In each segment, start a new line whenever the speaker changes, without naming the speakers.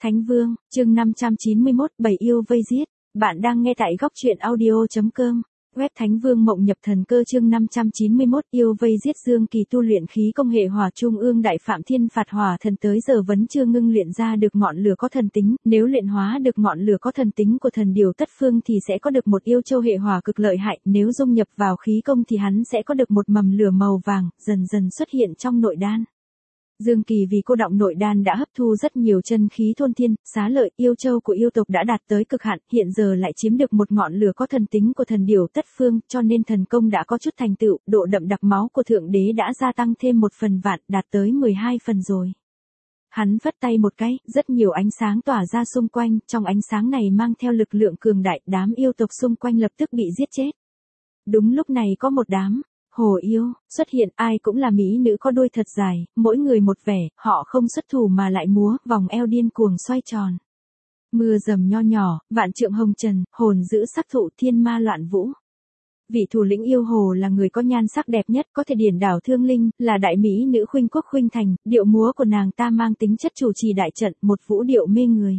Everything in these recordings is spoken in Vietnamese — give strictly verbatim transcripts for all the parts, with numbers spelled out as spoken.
Thánh Vương, chương năm trăm chín mươi mốt, bảy yêu vây giết. Bạn đang nghe tại góc truyện audio.com. Web Thánh Vương Mộng Nhập Thần Cơ chương năm trăm chín mươi mốt, yêu vây giết. Dương Kỳ tu luyện khí công hệ hỏa trung ương đại phạm thiên phạt hỏa thần tới giờ vẫn chưa ngưng luyện ra được ngọn lửa có thần tính, nếu luyện hóa được ngọn lửa có thần tính của thần điều tất phương thì sẽ có được một yêu châu hệ hỏa cực lợi hại, nếu dung nhập vào khí công thì hắn sẽ có được một mầm lửa màu vàng, dần dần xuất hiện trong nội đan. Dương Kỳ vì cô đọng nội đan đã hấp thu rất nhiều chân khí thôn thiên, xá lợi, yêu châu của yêu tộc đã đạt tới cực hạn, hiện giờ lại chiếm được một ngọn lửa có thần tính của thần điểu tất phương, cho nên thần công đã có chút thành tựu, độ đậm đặc máu của thượng đế đã gia tăng thêm một phần vạn, đạt tới mười hai phần rồi. Hắn vất tay một cái, rất nhiều ánh sáng tỏa ra xung quanh, trong ánh sáng này mang theo lực lượng cường đại, đám yêu tộc xung quanh lập tức bị giết chết. Đúng lúc này có một đám hồ yêu xuất hiện, ai cũng là mỹ nữ có đuôi thật dài, mỗi người một vẻ, họ không xuất thủ mà lại múa, vòng eo điên cuồng xoay tròn. Mưa dầm nho nhỏ, vạn trượng hồng trần, hồn giữ sắc thụ, thiên ma loạn vũ. Vị thủ lĩnh yêu hồ là người có nhan sắc đẹp nhất, có thể điển đảo thương linh, là đại mỹ nữ Khuynh Quốc Khuynh Thành, điệu múa của nàng ta mang tính chất chủ trì đại trận, một vũ điệu mê người.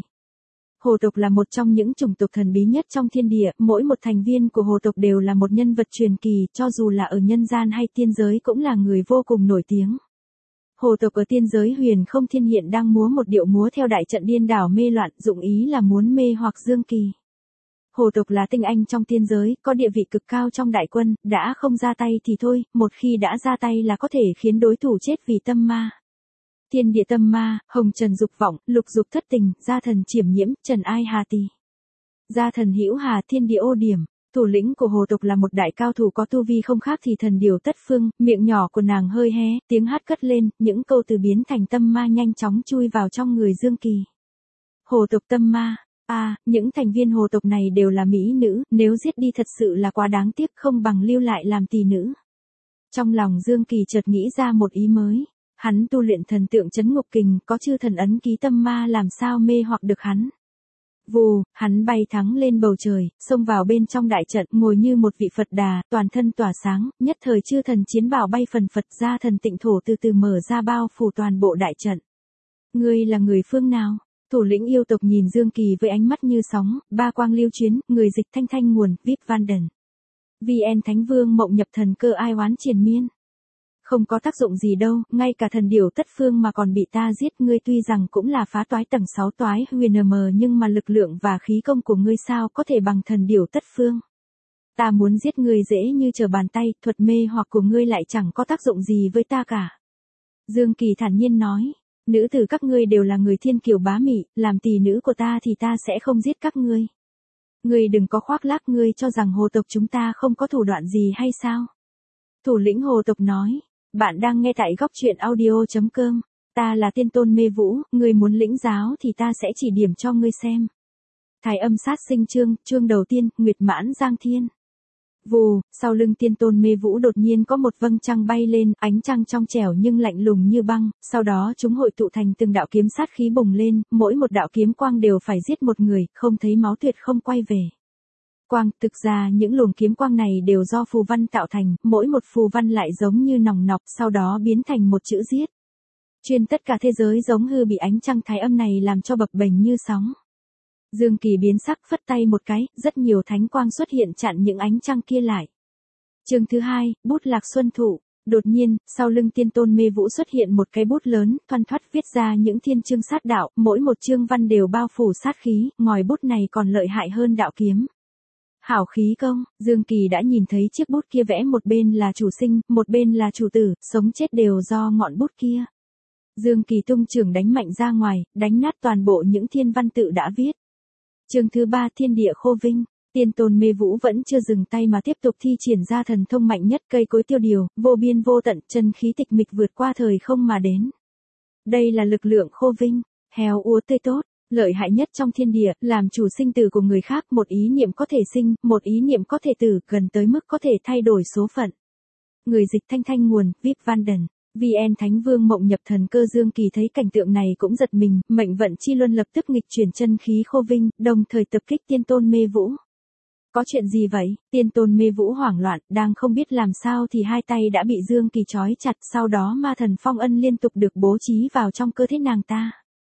Hồ tộc là một trong những chủng tộc thần bí nhất trong thiên địa, mỗi một thành viên của hồ tộc đều là một nhân vật truyền kỳ, cho dù là ở nhân gian hay tiên giới cũng là người vô cùng nổi tiếng. Hồ tộc ở tiên giới Huyền Không Thiên hiện đang múa một điệu múa theo đại trận điên đảo mê loạn, dụng ý là muốn mê hoặc Dương Kỳ. Hồ tộc là tinh anh trong tiên giới, có địa vị cực cao trong đại quân, đã không ra tay thì thôi, một khi đã ra tay là có thể khiến đối thủ chết vì tâm ma. Thiên địa tâm ma, hồng trần dục vọng, lục dục thất tình, gia thần chiểm nhiễm, trần ai hà tỳ. Gia thần hữu hà, thiên địa ô điểm. Thủ lĩnh của hồ tộc là một đại cao thủ có tu vi không khác thì thần điều tất phương, miệng nhỏ của nàng hơi hé, tiếng hát cất lên, những câu từ biến thành tâm ma nhanh chóng chui vào trong người Dương Kỳ. Hồ tộc tâm ma, a, à, những thành viên hồ tộc này đều là mỹ nữ, nếu giết đi thật sự là quá đáng tiếc, không bằng lưu lại làm tỳ nữ. Trong lòng Dương Kỳ chợt nghĩ ra một ý mới. Hắn tu luyện thần tượng trấn ngục kình, có chư thần ấn ký tâm ma làm sao mê hoặc được hắn. Vù, hắn bay thắng lên bầu trời, xông vào bên trong đại trận, ngồi như một vị Phật Đà, toàn thân tỏa sáng, nhất thời chư thần chiến bảo bay phần phật ra, thần tịnh thổ từ từ mở ra bao phủ toàn bộ đại trận. Ngươi là người phương nào? Thủ lĩnh yêu tộc nhìn Dương Kỳ với ánh mắt như sóng, ba quang lưu chuyến, người dịch thanh thanh nguồn, vê i pê Vanden. vê en Thánh Vương Mộng Nhập Thần Cơ ai oán triền miên. Không có tác dụng gì đâu, ngay cả thần điểu tất phương mà còn bị ta giết, ngươi tuy rằng cũng là phá toái tầng sáu toái huyền mờ nhưng mà lực lượng và khí công của ngươi sao có thể bằng thần điểu tất phương. Ta muốn giết ngươi dễ như trở bàn tay, thuật mê hoặc của ngươi lại chẳng có tác dụng gì với ta cả. Dương Kỳ thản nhiên nói, nữ tử các ngươi đều là người thiên kiều bá mị, làm tỳ nữ của ta thì ta sẽ không giết các ngươi. Ngươi đừng có khoác lác, ngươi cho rằng hồ tộc chúng ta không có thủ đoạn gì hay sao? Thủ lĩnh hồ tộc nói. Bạn đang nghe tại góc truyện audio.com. Ta là tiên tôn mê vũ, ngươi muốn lĩnh giáo thì ta sẽ chỉ điểm cho ngươi xem. Thái âm sát sinh chương, chương đầu tiên, Nguyệt Mãn Giang Thiên. Vù, sau lưng tiên tôn mê vũ đột nhiên có một vầng trăng bay lên, ánh trăng trong trẻo nhưng lạnh lùng như băng, sau đó chúng hội tụ thành từng đạo kiếm sát khí bùng lên, mỗi một đạo kiếm quang đều phải giết một người, không thấy máu tuyệt không quay về. Quang, thực ra những luồng kiếm quang này đều do phù văn tạo thành, mỗi một phù văn lại giống như nòng nọc, sau đó biến thành một chữ giết. Chuyên tất cả thế giới giống hư bị ánh trăng thái âm này làm cho bập bềnh như sóng. Dương Kỳ biến sắc, phất tay một cái, rất nhiều thánh quang xuất hiện chặn những ánh trăng kia lại. Chương thứ hai, bút lạc xuân thụ. Đột nhiên, sau lưng tiên tôn mê vũ xuất hiện một cái bút lớn, thoăn thoắt viết ra những thiên chương sát đạo, mỗi một chương văn đều bao phủ sát khí, ngòi bút này còn lợi hại hơn đạo kiếm. Hảo khí công, Dương Kỳ đã nhìn thấy chiếc bút kia vẽ một bên là chủ sinh, một bên là chủ tử, sống chết đều do ngọn bút kia. Dương Kỳ tung chưởng đánh mạnh ra ngoài, đánh nát toàn bộ những thiên văn tự đã viết. Chương thứ ba, thiên địa khô vinh. Tiên tôn mê vũ vẫn chưa dừng tay mà tiếp tục thi triển ra thần thông mạnh nhất, cây cối tiêu điều, vô biên vô tận, chân khí tịch mịch vượt qua thời không mà đến. Đây là lực lượng khô vinh, héo úa tươi tốt. Lợi hại nhất trong thiên địa, làm chủ sinh tử của người khác, một ý niệm có thể sinh, một ý niệm có thể tử, gần tới mức có thể thay đổi số phận. Người dịch thanh thanh nguồn, vê i pê Vanden. vê en Thánh Vương Mộng Nhập Thần Cơ Dương Kỳ thấy cảnh tượng này cũng giật mình, mệnh vận chi luân lập tức nghịch chuyển chân khí khô vinh, đồng thời tập kích tiên tôn mê vũ. Có chuyện gì vậy? Tiên tôn mê vũ hoảng loạn, đang không biết làm sao thì hai tay đã bị Dương Kỳ trói chặt, sau đó ma thần phong ân liên tục được bố trí vào trong cơ thể nàng ta.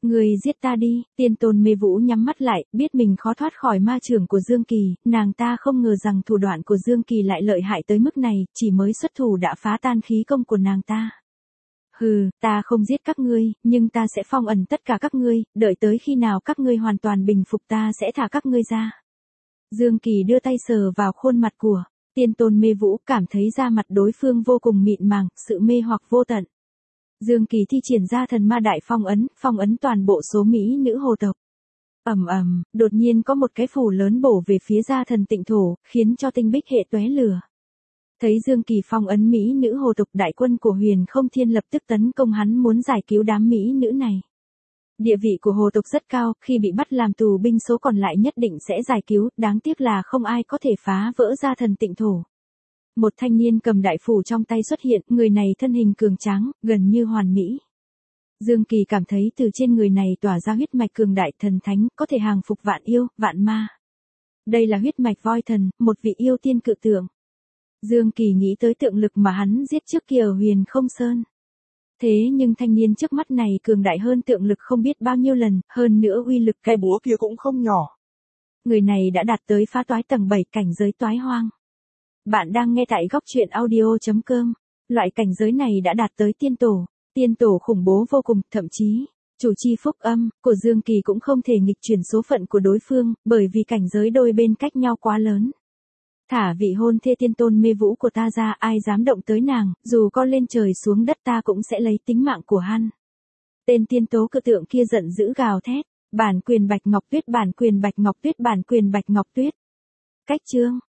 Người giết ta đi, tiên tôn Mê Vũ nhắm mắt lại, biết mình khó thoát khỏi ma chưởng của Dương Kỳ, nàng ta không ngờ rằng thủ đoạn của Dương Kỳ lại lợi hại tới mức này, chỉ mới xuất thủ đã phá tan khí công của nàng ta. Hừ, ta không giết các ngươi, nhưng ta sẽ phong ẩn tất cả các ngươi, đợi tới khi nào các ngươi hoàn toàn bình phục ta sẽ thả các ngươi ra. Dương Kỳ đưa tay sờ vào khuôn mặt của tiên tôn Mê Vũ, cảm thấy da mặt đối phương vô cùng mịn màng, sự mê hoặc vô tận. Dương Kỳ thi triển ra thần ma đại phong ấn, phong ấn toàn bộ số mỹ nữ hồ tộc. Ầm ầm, đột nhiên có một cái phủ lớn bổ về phía gia thần Tịnh Thổ, khiến cho tinh bích hệ tóe lửa. Thấy Dương Kỳ phong ấn mỹ nữ hồ tộc, đại quân của Huyền Không Thiên lập tức tấn công hắn, muốn giải cứu đám mỹ nữ này. Địa vị của hồ tộc rất cao, khi bị bắt làm tù binh số còn lại nhất định sẽ giải cứu, đáng tiếc là không ai có thể phá vỡ gia thần Tịnh Thổ. Một thanh niên cầm đại phủ trong tay xuất hiện, người này thân hình cường tráng, gần như hoàn mỹ. Dương Kỳ cảm thấy từ trên người này tỏa ra huyết mạch cường đại thần thánh, có thể hàng phục vạn yêu, vạn ma. Đây là huyết mạch voi thần, một vị yêu tiên cự tượng. Dương Kỳ nghĩ tới tượng lực mà hắn giết trước kia ở Huyền Không Sơn. Thế nhưng thanh niên trước mắt này cường đại hơn tượng lực không biết bao nhiêu lần, hơn nữa uy lực cái búa kia cũng không nhỏ. Người này đã đạt tới phá toái tầng bảy, cảnh giới toái hoang. Bạn đang nghe tại góc truyện audio chấm com. Loại cảnh giới này đã đạt tới tiên tổ. Tiên tổ khủng bố vô cùng, thậm chí, chủ chi phúc âm của Dương Kỳ cũng không thể nghịch chuyển số phận của đối phương, bởi vì cảnh giới đôi bên cách nhau quá lớn. Thả vị hôn thê tiên tôn Mê Vũ của ta ra, ai dám động tới nàng, dù con lên trời xuống đất ta cũng sẽ lấy tính mạng của hắn. Tên tiên tố cự tượng kia giận dữ gào thét, bản quyền Bạch Ngọc Tuyết, bản quyền Bạch Ngọc Tuyết, bản quyền Bạch Ngọc Tuyết. Cách chương